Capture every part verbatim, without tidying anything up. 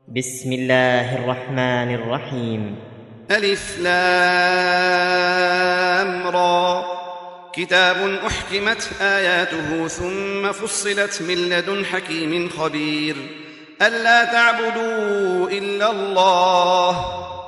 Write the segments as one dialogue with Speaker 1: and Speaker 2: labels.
Speaker 1: بسم الله الرحمن الرحيم.
Speaker 2: ألف لام را كتاب أحكمت آياته ثم فصلت من لدن حكيم خبير ألا تعبدوا إلا الله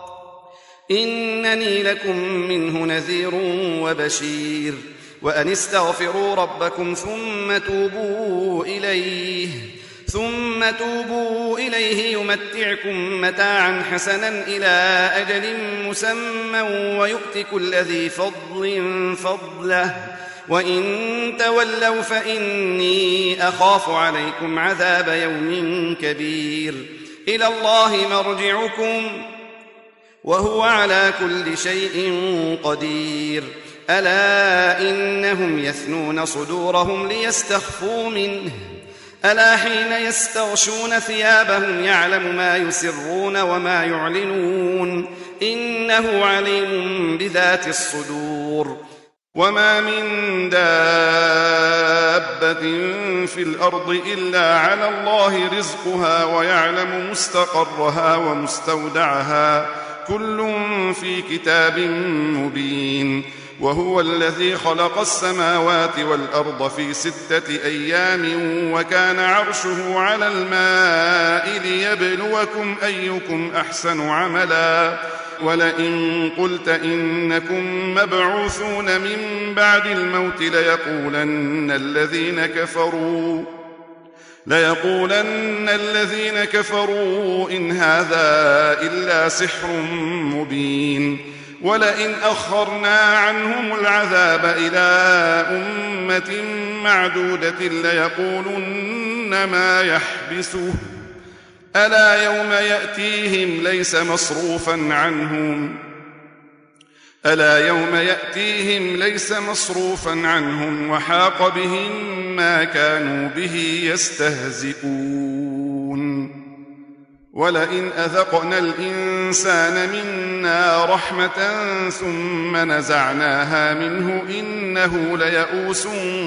Speaker 2: إنني لكم منه نذير وبشير وأن استغفروا ربكم ثم توبوا إليه ثم توبوا إليه يمتعكم متاعا حسنا إلى أجل مسمى ويؤت كل ذي فضل فضله وإن تولوا فإني أخاف عليكم عذاب يوم كبير إلى الله مرجعكم وهو على كل شيء قدير ألا إنهم يثنون صدورهم ليستخفوا منه ألا حين يستغشون ثيابهم يعلم ما يسرون وما يعلنون إنه عليم بذات الصدور وما من دابة في الأرض إلا على الله رزقها ويعلم مستقرها ومستودعها كل في كتاب مبين وهو الذي خلق السماوات والأرض في ستة أيام وكان عرشه على الماء ليبلوكم أيكم أحسن عملا ولئن قلت إنكم مبعوثون من بعد الموت ليقولن الذين كفروا ليقولن الذين كفروا إن هذا إلا سحر مبين ولئن أخرنا عنهم العذاب إلى أمة معدودة ليقولن ما يحبسه ألا يوم يأتيهم ليس مصروفا عنهم ألا يوم يأتيهم ليس مصروفا عنهم وحاق بهم ما كانوا به يستهزئون ولئن أذقنا الإنسان منا رحمة ثم نزعناها منه إنه ليئوس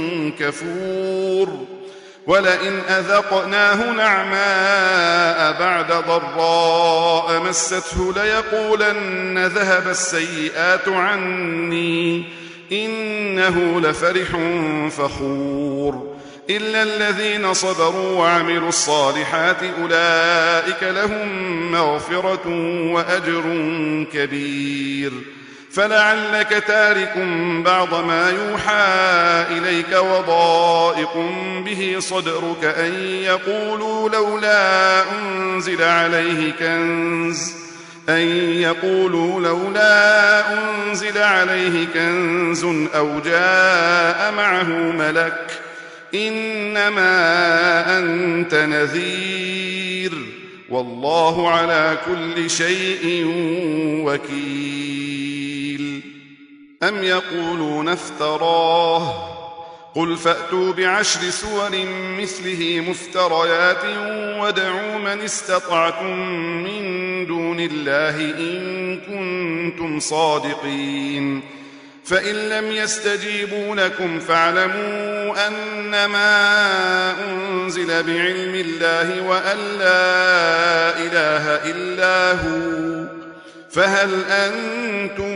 Speaker 2: كفور ولئن أذقناه نعماء بعد ضراء مسته ليقولن ذهب السيئات عني إنه لفرح فخور إلا الذين صبروا وعملوا الصالحات أولئك لهم مغفرة وأجر كبير فلعلك تارك بعض ما يوحى إليك وضائق به صدرك أن يقولوا لولا أنزل عليه كنز أن يقولوا لولا أنزل عليه كنز أو جاء معه ملك إنما أنت نذير والله على كل شيء وكيل أم يقولون افتراه قل فأتوا بعشر سور مثله مفتريات وادعوا من استطعتم من دون الله إن كنتم صادقين فإن لم يستجيبوا لكم فاعلموا أنما أنزل بعلم الله وأن لا إله إلا هو فهل أنتم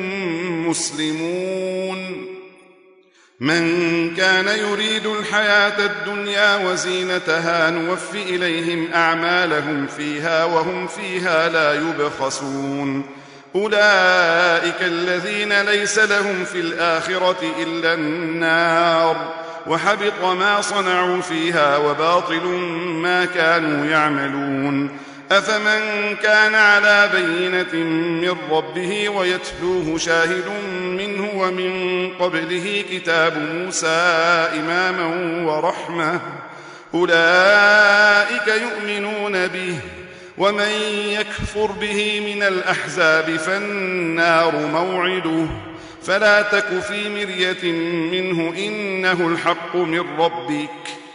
Speaker 2: مسلمون من كان يريد الحياة الدنيا وزينتها نوف إليهم أعمالهم فيها وهم فيها لا يبخسون أولئك الذين ليس لهم في الآخرة إلا النار وحبط ما صنعوا فيها وباطل ما كانوا يعملون أفمن كان على بينة من ربه ويتلوه شاهد منه ومن قبله كتاب موسى إماما ورحمة أولئك يؤمنون به ومن يكفر به من الأحزاب فالنار موعده فلا تك في مرية منه إنه الحق من ربك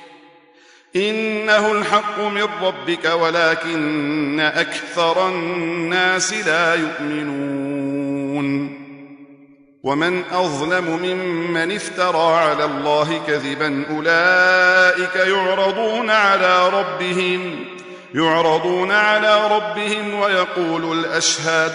Speaker 2: إنه الحق من ربك ولكن أكثر الناس لا يؤمنون ومن أظلم ممن افترى على الله كذبا أولئك يعرضون على ربهم يعرضون على ربهم ويقول الأشهاد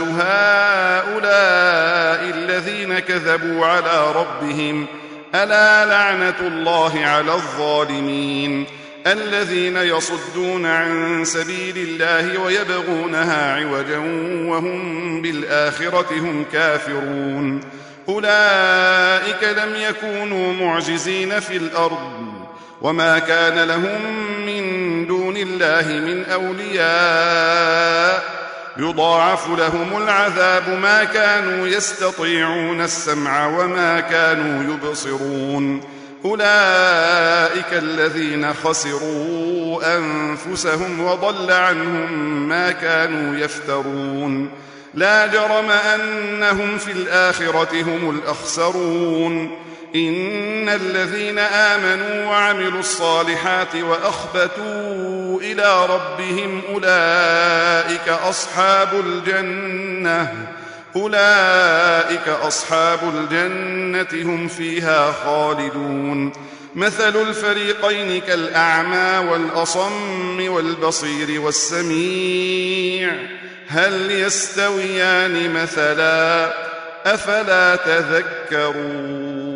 Speaker 2: هؤلاء الذين كذبوا على ربهم ألا لعنة الله على الظالمين الذين يصدون عن سبيل الله ويبغونها عوجا وهم بالآخرة هم كافرون أولئك لم يكونوا معجزين في الأرض وما كان لهم من دون الله من أولياء يضاعف لهم العذاب ما كانوا يستطيعون السمع وما كانوا يبصرون أولئك الذين خسروا أنفسهم وضل عنهم ما كانوا يفترون لا جرم أنهم في الآخرة هم الأخسرون إن الذين آمنوا وعملوا الصالحات وأخبتوا إلى ربهم أولئك أصحاب الجنة أولئك أصحاب الجنة هم فيها خالدون مثل الفريقين كالأعمى والأصم والبصير والسميع هل يستويان مثلا أفلا تذكرون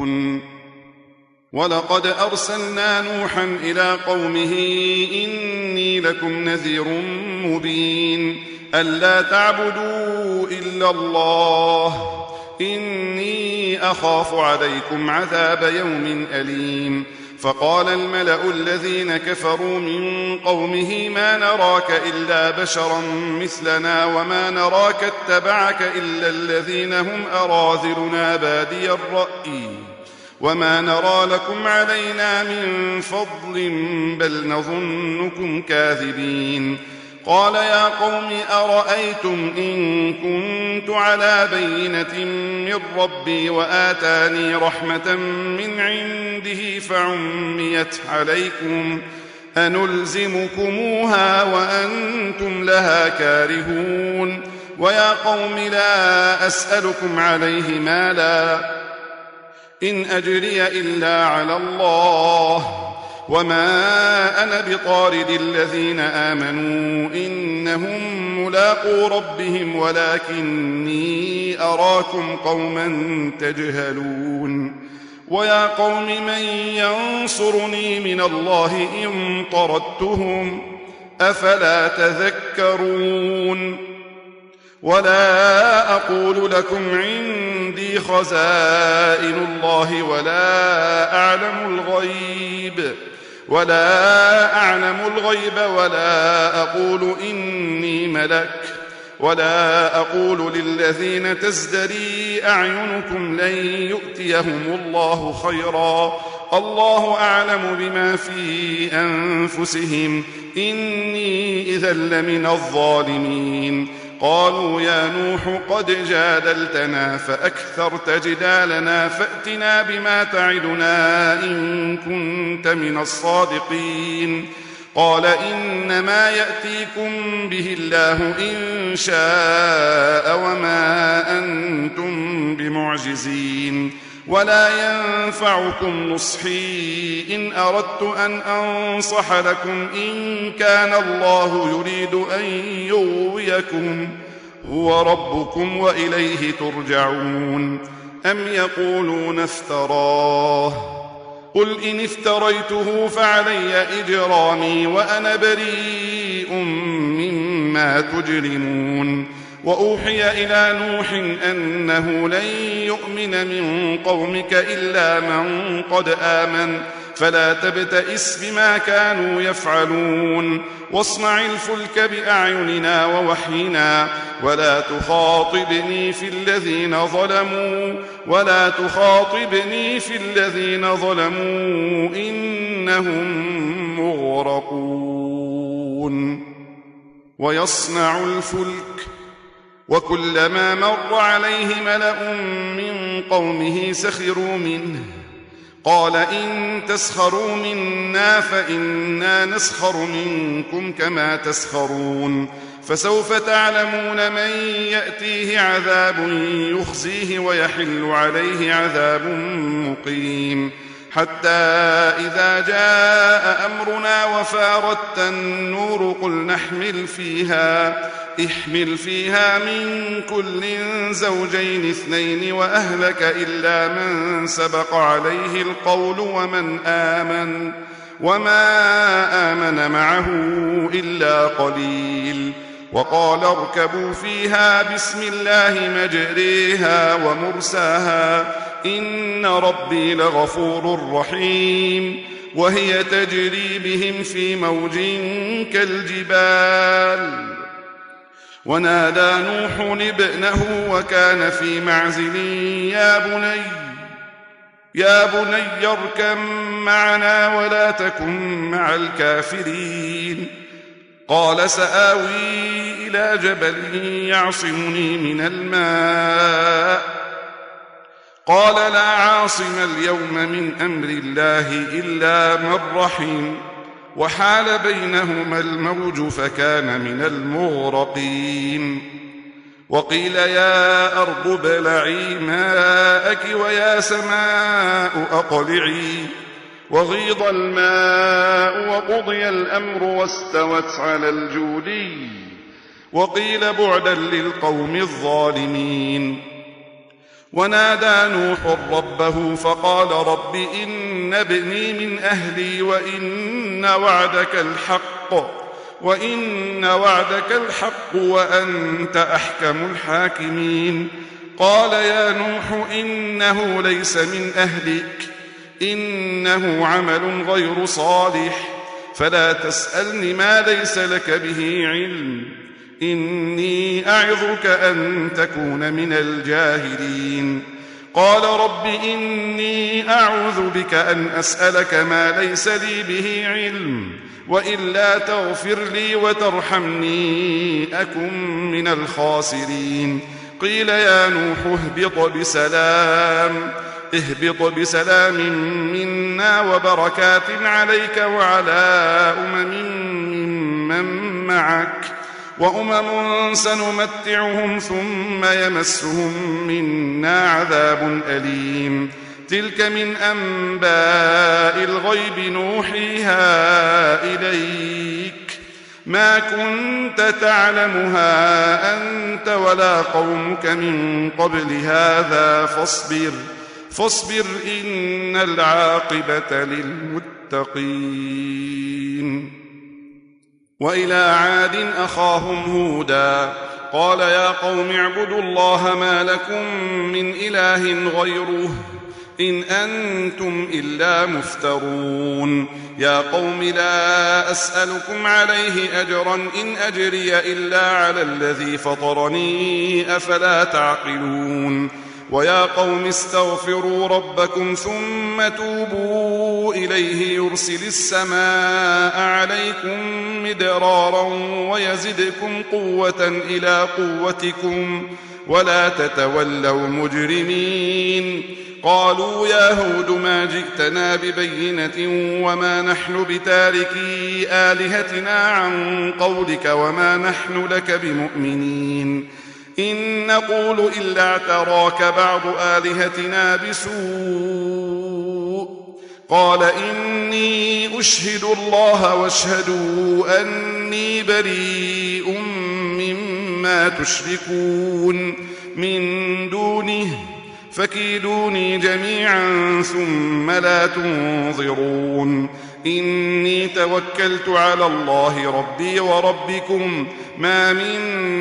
Speaker 2: ولقد أرسلنا نوحا إلى قومه إني لكم نذير مبين ألا تعبدوا إلا الله إني أخاف عليكم عذاب يوم أليم فقال الملأ الذين كفروا من قومه ما نراك إلا بشرا مثلنا وما نراك اتبعك إلا الذين هم أراذلنا بادي الرأي وما نرى لكم علينا من فضل بل نظنكم كاذبين قال يا قوم أرأيتم إن كنت على بينة من ربي وآتاني رحمة من عنده فعميت عليكم أنلزمكموها وأنتم لها كارهون ويا قوم لا أسألكم عليه مالا إن أجري إلا على الله وما أنا بطارد الذين آمنوا إنهم ملاقو ربهم ولكني أراكم قوما تجهلون ويا قوم من ينصرني من الله إن طردتهم أفلا تذكرون ولا أقول لكم عندي خزائن الله ولا أعلم الغيب ولا أعلم الغيب ولا أقول إني ملك ولا أقول للذين تزدري أعينكم لن يؤتيهم الله خيرا الله أعلم بما في أنفسهم إني إذا لمن الظالمين قالوا يا نوح قد جادلتنا فأكثرت جدالنا فأتنا بما تعدنا إن كنت من الصادقين قال إنما يأتيكم به الله إن شاء وما أنتم بمعجزين ولا ينفعكم نصحي إن أردت أن أنصح لكم إن كان الله يريد أن يغويكم هو ربكم وإليه ترجعون أم يقولون افتراه قل إن افتريته فعلي إجرامي وأنا بريء مما تجرمون وأوحي إلى نوح أنه لن يؤمن من قومك إلا من قد آمن فلا تبتئس بما كانوا يفعلون واصنع الفلك بأعيننا ووحينا ولا تخاطبني في الذين ظلموا ولا تخاطبني في الذين ظلموا إنهم مغرقون ويصنع الفلك وكلما مر عليه ملأ من قومه سخروا منه قال إن تسخروا منا فإنا نسخر منكم كما تسخرون فسوف تعلمون من يأتيه عذاب يخزيه ويحل عليه عذاب مقيم حتى إذا جاء أمرنا وفارت النور قل نحمل فيها احمل فيها من كل زوجين اثنين وأهلك إلا من سبق عليه القول ومن آمن وما آمن معه إلا قليل. وقال اركبوا فيها بسم الله مجريها ومرساها إن ربي لغفور رحيم. وهي تجري بهم في موج كالجبال. ونادى نوح ابنه وكان في معزل يا بني يا بني اركب معنا ولا تكن مع الكافرين. قال سآوي إلى جبل يعصمني من الماء. قال لا عاصم اليوم من أمر الله إلا من رحم. وحال بينهما الموج فكان من المغرقين. وقيل يا أرض ابلعي ماءك ويا سماء أقلعي. وغيض الماء وقضي الأمر واستوت على الجودي. وقيل بعدا للقوم الظالمين. ونادى نوح ربه فقال رب إن ابني من أهلي وإن وعدك الحق وإن وعدك الحق وأنت أحكم الحاكمين. قال يا نوح إنه ليس من أهلك إنه عمل غير صالح فلا تسألني ما ليس لك به علم إني أعظك أن تكون من الجاهلين. قال رب إني أعوذ بك أن أسألك ما ليس لي به علم وإلا تغفر لي وترحمني أكن من الخاسرين. قيل يا نوح اهبط بسلام اهبط بسلام منا وبركات عليك وعلى أمم ممن معك وأمم سنمتعهم ثم يمسهم منا عذاب أليم. تلك من أنباء الغيب نوحيها إليك ما كنت تعلمها أنت ولا قومك من قبل هذا فاصبر فاصبر إن العاقبة للمتقين. وإلى عاد أخاهم هودا قال يا قوم اعبدوا الله ما لكم من إله غيره إن أنتم إلا مفترون. يا قوم لا أسألكم عليه أجرا إن أجري إلا على الذي فطرني أفلا تعقلون. ويا قوم استغفروا ربكم ثم توبوا إليه يرسل السماء عليكم مدرارا ويزدكم قوة إلى قوتكم ولا تتولوا مجرمين. قالوا يا هود ما جئتنا ببينة وما نحن بتاركي آلهتنا عن قولك وما نحن لك بمؤمنين إن نقول إلا اعتراك بعض آلهتنا بسوء. قال إني أشهد الله واشهدوا أني بريء مما تشركون من دونه فكيدوني جميعا ثم لا تنظرون. إني توكلت على الله ربي وربكم ما من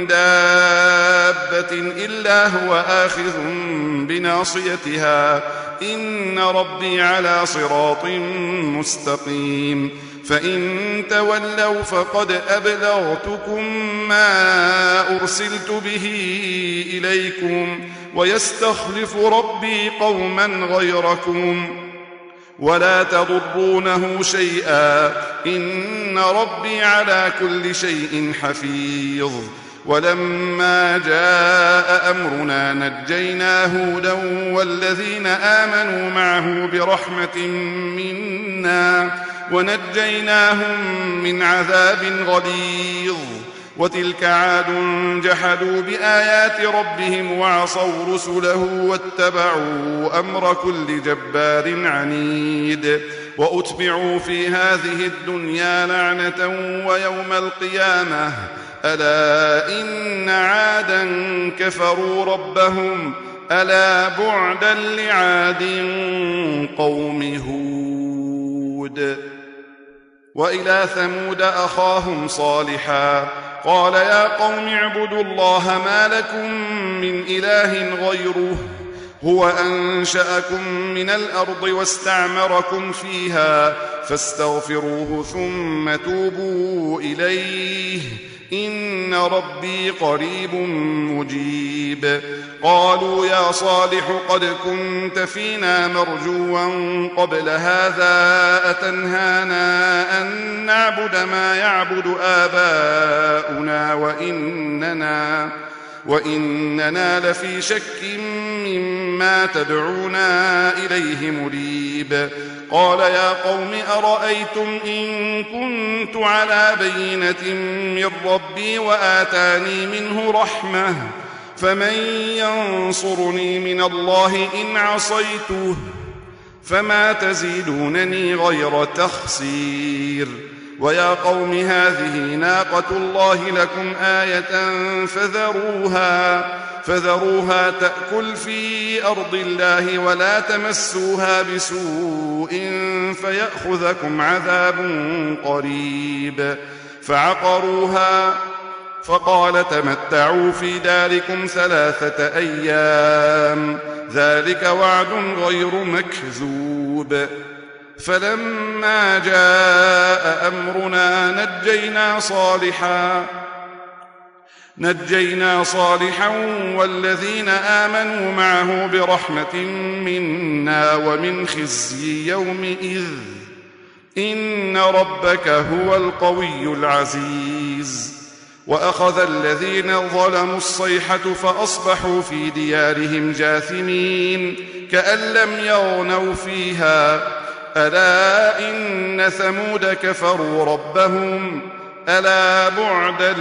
Speaker 2: دابة إلا هو آخذ بناصيتها إن ربي على صراط مستقيم. فإن تولوا فقد أبلغتكم ما أرسلت به إليكم ويستخلف ربي قوما غيركم ولا تضرونه شيئا إن ربي على كل شيء حفيظ. ولما جاء أمرنا نجينا هودا والذين آمنوا معه برحمة منا ونجيناهم من عذاب غليظ. وتلك عاد جحدوا بآيات ربهم وعصوا رسله واتبعوا أمر كل جبار عنيد وأتبعوا في هذه الدنيا لعنة ويوم القيامة ألا إن عادا كفروا ربهم ألا بعدا لعاد قوم هود. وإلى ثمود أخاهم صالحا قال يا قوم اعبدوا الله ما لكم من إله غيره هو أنشأكم من الأرض واستعمركم فيها فاستغفروه ثم توبوا إليه إن ربي قريب مجيب. قالوا يا صالح قد كنت فينا مرجوا قبل هذا أتنهانا أن نعبد ما يعبد آباؤنا وإننا, وإننا لفي شك مما تدعونا إليه مريب. قال يا قوم أرأيتم إن كنت على بينة من ربي وآتاني منه رحمة فمن ينصرني من الله إن عصيته فما تزيدونني غير تخسير. ويا قوم هذه ناقة الله لكم آية فذروها, فذروها تأكل في أرض الله ولا تمسوها بسوء فيأخذكم عذاب قريب. فعقروها فقال تمتعوا في داركم ثلاثة أيام ذلك وعد غير مكذوب. فلما جاء أمرنا نجينا صالحا نجينا صالحا والذين آمنوا معه برحمة منا ومن خزي يومئذ إن ربك هو القوي العزيز. وأخذ الذين ظلموا الصيحة فأصبحوا في ديارهم جاثمين كأن لم يغنوا فيها ألا إن ثمود كفروا ربهم ألا بعدا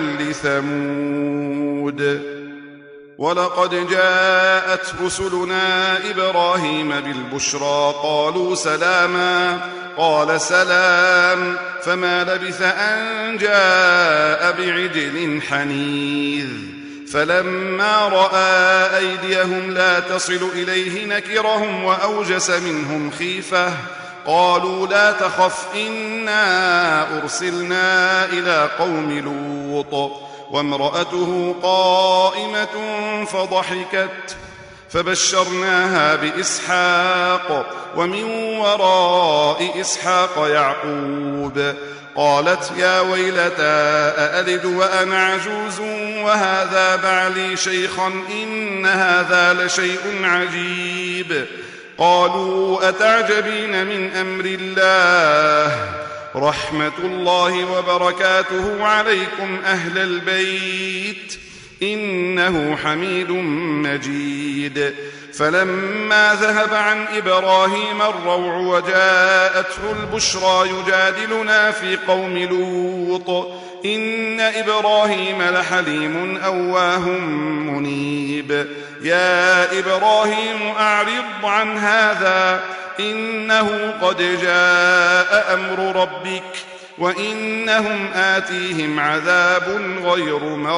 Speaker 2: لثمود. ولقد جاءت رسلنا إبراهيم بالبشرى قالوا سلاما قال سلام فما لبث أن جاء بعجل حنيذ. فلما رأى أيديهم لا تصل إليه نكرهم وأوجس منهم خيفة قالوا لا تخف إنا أرسلنا إلى قوم لوط وامرأته قائمة فضحكت فبشرناها بإسحاق ومن وراء إسحاق يعقوب قالت يا ويلتى أألد وأنا عجوز وهذا بعلي شيخا إن هذا لشيء عجيب. قالوا أتعجبين من أمر الله رحمة الله وبركاته عليكم أهل البيت إنه حميد مجيد. فلما ذهب عن إبراهيم الروع وجاءته البشرى يجادلنا في قوم لوط إن إبراهيم لحليم أواه منيب. يا إبراهيم أعرض عن هذا إنه قد جاء أمر ربك وإنهم آتيهم عذاب غير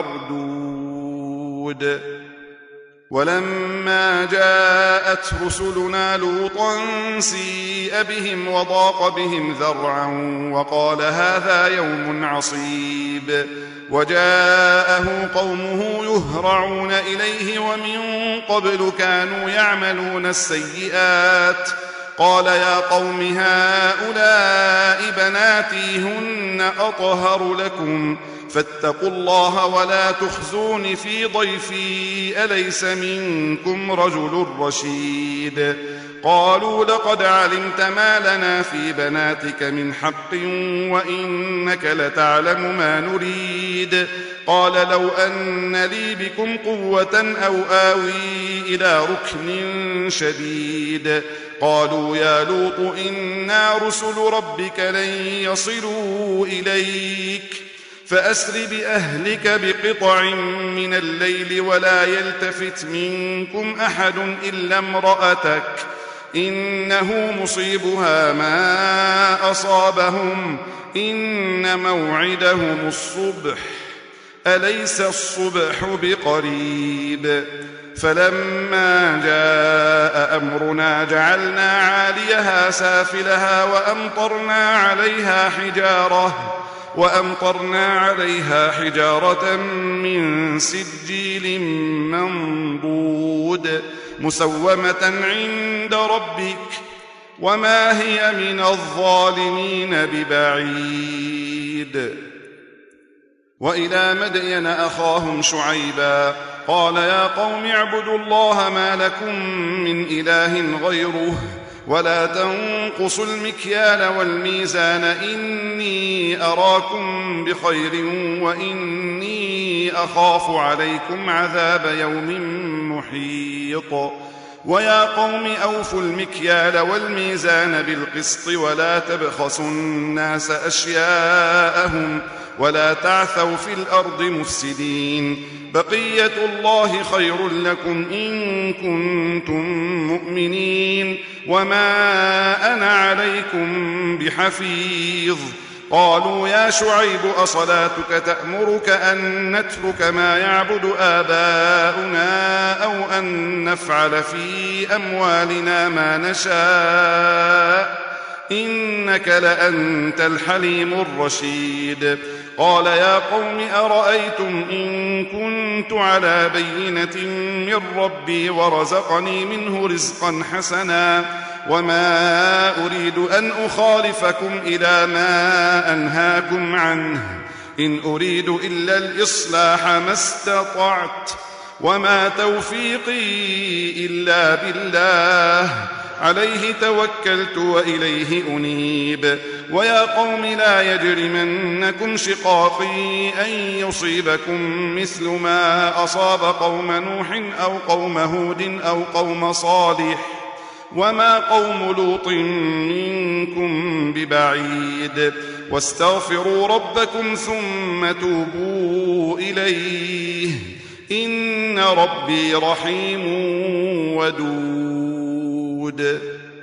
Speaker 2: مردود. ولما جاءت رسلنا لوطا سيء بهم وضاق بهم ذرعا وقال هذا يوم عصيب. وجاءه قومه يهرعون إليه ومن قبل كانوا يعملون السيئات قال يا قوم هؤلاء بناتي هن أطهر لكم فاتقوا الله ولا تخزون في ضيفي أليس منكم رجل رشيد. قالوا لقد علمت ما لنا في بناتك من حق وإنك لتعلم ما نريد. قال لو أن لي بكم قوة أو آوي إلى ركن شديد. قالوا يا لوط إنا رسل ربك لن يصلوا إليك فأسر بأهلك بقطع من الليل ولا يلتفت منكم أحد إلا امرأتك إنه مصيبها ما أصابهم إن موعدهم الصبح أليس الصبح بقريب فلما جاء أمرنا جعلنا عاليها سافلها وأمطرنا عليها حجارة وأمطرنا عليها حجارة من سجيل منضود مسومة عند ربك وما هي من الظالمين ببعيد. وإلى مدين أخاهم شعيبا قال يا قوم اعبدوا الله ما لكم من إله غيره ولا تنقصوا المكيال والميزان إني أراكم بخير وإني أخاف عليكم عذاب يوم محيط. ويا قوم أوفوا المكيال والميزان بالقسط ولا تبخسوا الناس أشياءهم ولا تعثوا في الأرض مفسدين بقية الله خير لكم إن كنتم مؤمنين وما أنا عليكم بحفيظ. قالوا يا شعيب أصلاتك تأمرك أن نترك ما يعبد آباؤنا أو أن نفعل في أموالنا ما نشاء إنك لأنت الحليم الرشيد. قال يا قوم أرأيتم إن كنت على بينة من ربي ورزقني منه رزقا حسنا وما أريد أن أخالفكم إلى ما أنهاكم عنه إن أريد إلا الإصلاح ما استطعت وما توفيقي إلا بالله عليه توكلت وإليه أنيب. ويا قوم لا يجرمنكم شقاقي أن يصيبكم مثل ما أصاب قوم نوح أو قوم هود أو قوم صالح وما قوم لوط منكم ببعيد واستغفروا ربكم ثم توبوا إليه إن ربي رحيم ودود.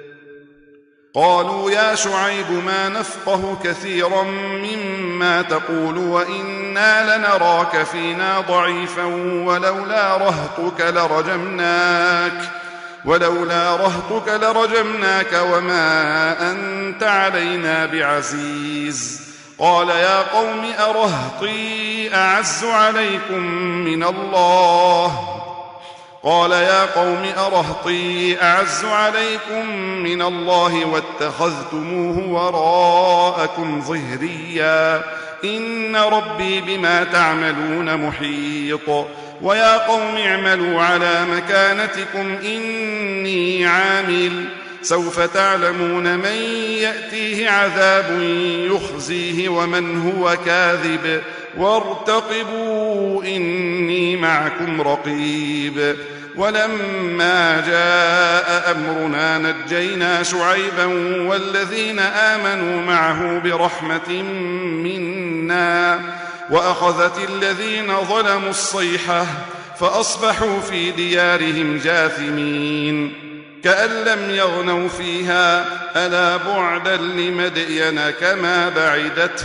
Speaker 2: قالوا يا شعيب ما نفقه كثيرا مما تقول وإنا لنراك فينا ضعيفا ولولا رهطك لرجمناك ولولا رهطك لرجمناك وما أنت علينا بعزيز. قال يا قوم أرهطي أعز عليكم من الله قال يا قوم أرهطي أعز عليكم من الله واتخذتموه وراءكم ظهريا إن ربي بما تعملون محيط. ويا قوم اعملوا على مكانتكم إني عامل سوف تعلمون من يأتيه عذاب يخزيه ومن هو كاذب وارتقبوا إني معكم رقيب. ولما جاء أمرنا نجينا شعيبا والذين آمنوا معه برحمة منا وأخذت الذين ظلموا الصيحة فأصبحوا في ديارهم جاثمين كأن لم يغنوا فيها ألا بعدا لمدين كما بعدت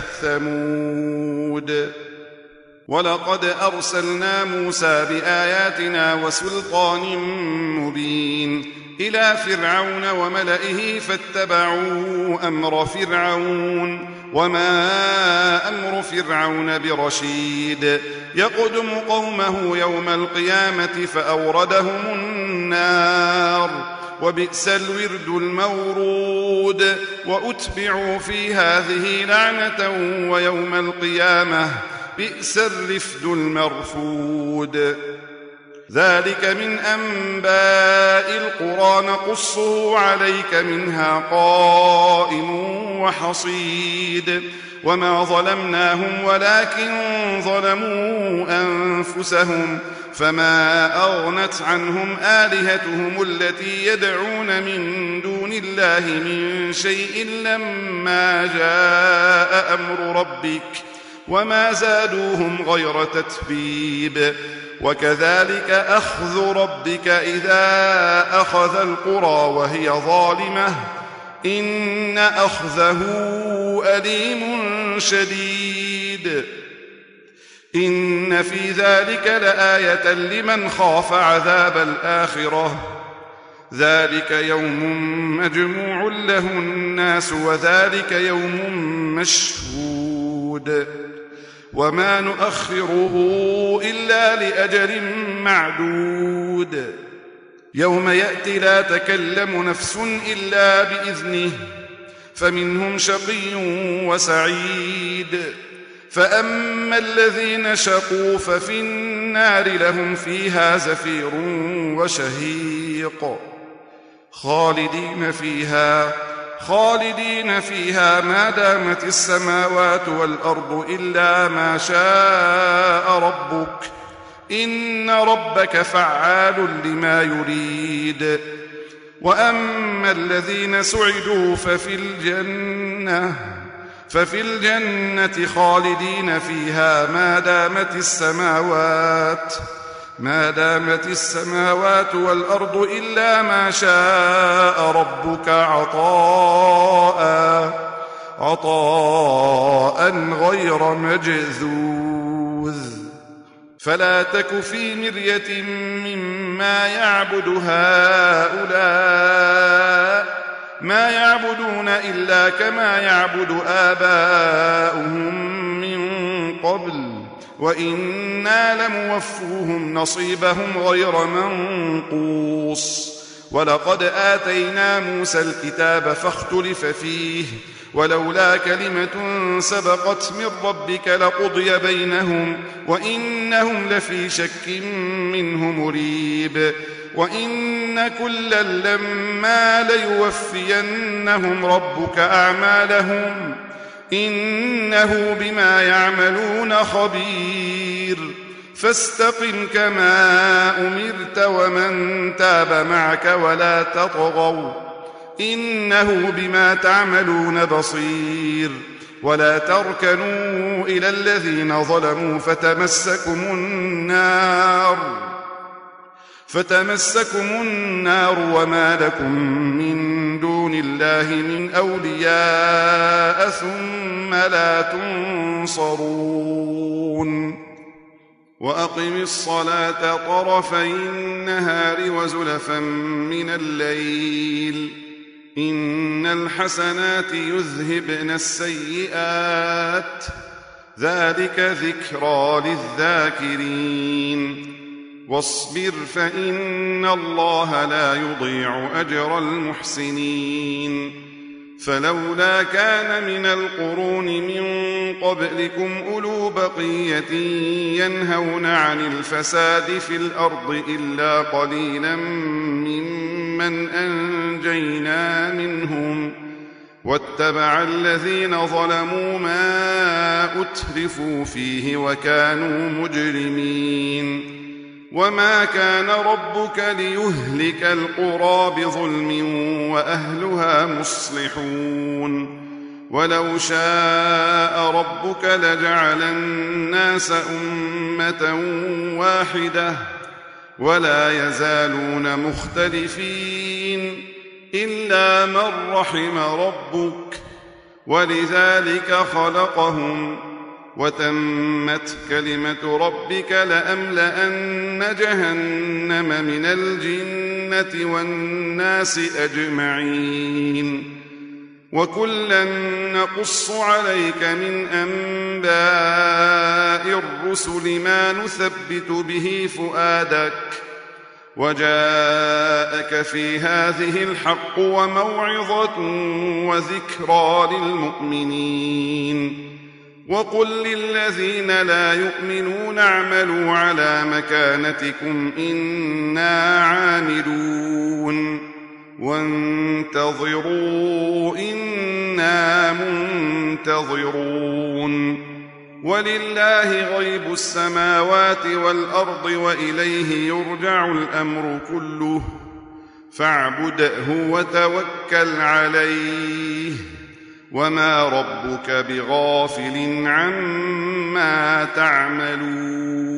Speaker 2: ثمود. ولقد أرسلنا موسى بآياتنا وسلطان مبين إلى فرعون وملئه فاتبعوا أمر فرعون وما أمر فرعون برشيد يقدم قومه يوم القيامة فأوردهم النار وبئس الورد المورود وأتبعوا في هذه لعنة ويوم القيامة بئس الرفد المرفود. ذلك من أنباء القرى نقصه عليك منها قائم وحصيد. وما ظلمناهم ولكن ظلموا أنفسهم فما أغنت عنهم آلهتهم التي يدعون من دون الله من شيء لما جاء أمر ربك وما زادوهم غير تتبيب وكذلك أخذ ربك إذا أخذ القرى وهي ظالمة إن أخذه أليم شديد إن في ذلك لآية لمن خاف عذاب الآخرة ذلك يوم مجموع له الناس وذلك يوم مشهود وما نؤخره إلا لأجل معدود يوم يأتي لا تكلم نفس إلا بإذنه فمنهم شقي وسعيد فأما الذين شقوا ففي النار لهم فيها زفير وشهيق خالدين فيها خالدين فيها ما دامت السماوات والأرض إلا ما شاء ربك إن ربك فعال لما يريد وأما الذين سعدوا ففي الجنة ففي الجنة خالدين فيها ما دامت السماوات ما دامت السماوات والأرض إلا ما شاء ربك عطاء عطاء غير مجذوذ فلا تك في مرية مما يعبد هؤلاء ما يعبدون إلا كما يعبد آباؤهم من قبل وإنا لموفوهم نصيبهم غير منقوص ولقد آتينا موسى الكتاب فاختلف فيه ولولا كلمة سبقت من ربك لقضي بينهم وإنهم لفي شك منه مريب وإن كلا لما ليوفينهم ربك أعمالهم إنه بما يعملون خبير فاستقم كما أمرت ومن تاب معك ولا تطغوا إنه بما تعملون بصير ولا تركنوا إلى الذين ظلموا فتمسكم النار فتمسكم النار وما لكم من دون الله من أولياء ثم لا تنصرون وأقم الصلاة طرفي النهار وزلفا من الليل إن الحسنات يذهبن السيئات ذلك ذكرى للذاكرين واصبر فإن الله لا يضيع أجر المحسنين فلولا كان من القرون من قبلكم أولو بقية ينهون عن الفساد في الأرض إلا قليلا ممن أنجينا منهم واتبع الذين ظلموا ما أترفوا فيه وكانوا مجرمين وما كان ربك ليهلك القرى بظلم وأهلها مصلحون ولو شاء ربك لجعل الناس أمة واحدة ولا يزالون مختلفين إلا من رحم ربك ولذلك خلقهم وتمت كلمة ربك لأملأن جهنم من الجنة والناس أجمعين وكلا نقص عليك من أنباء الرسل ما نثبت به فؤادك وجاءك في هذه الحق وموعظة وذكرى للمؤمنين وقل للذين لا يؤمنون اعملوا على مكانتكم إنا عاملون وانتظروا إنا منتظرون ولله غيب السماوات والأرض وإليه يرجع الأمر كله فاعبده وتوكل عليه وما ربك بغافل عما تعملون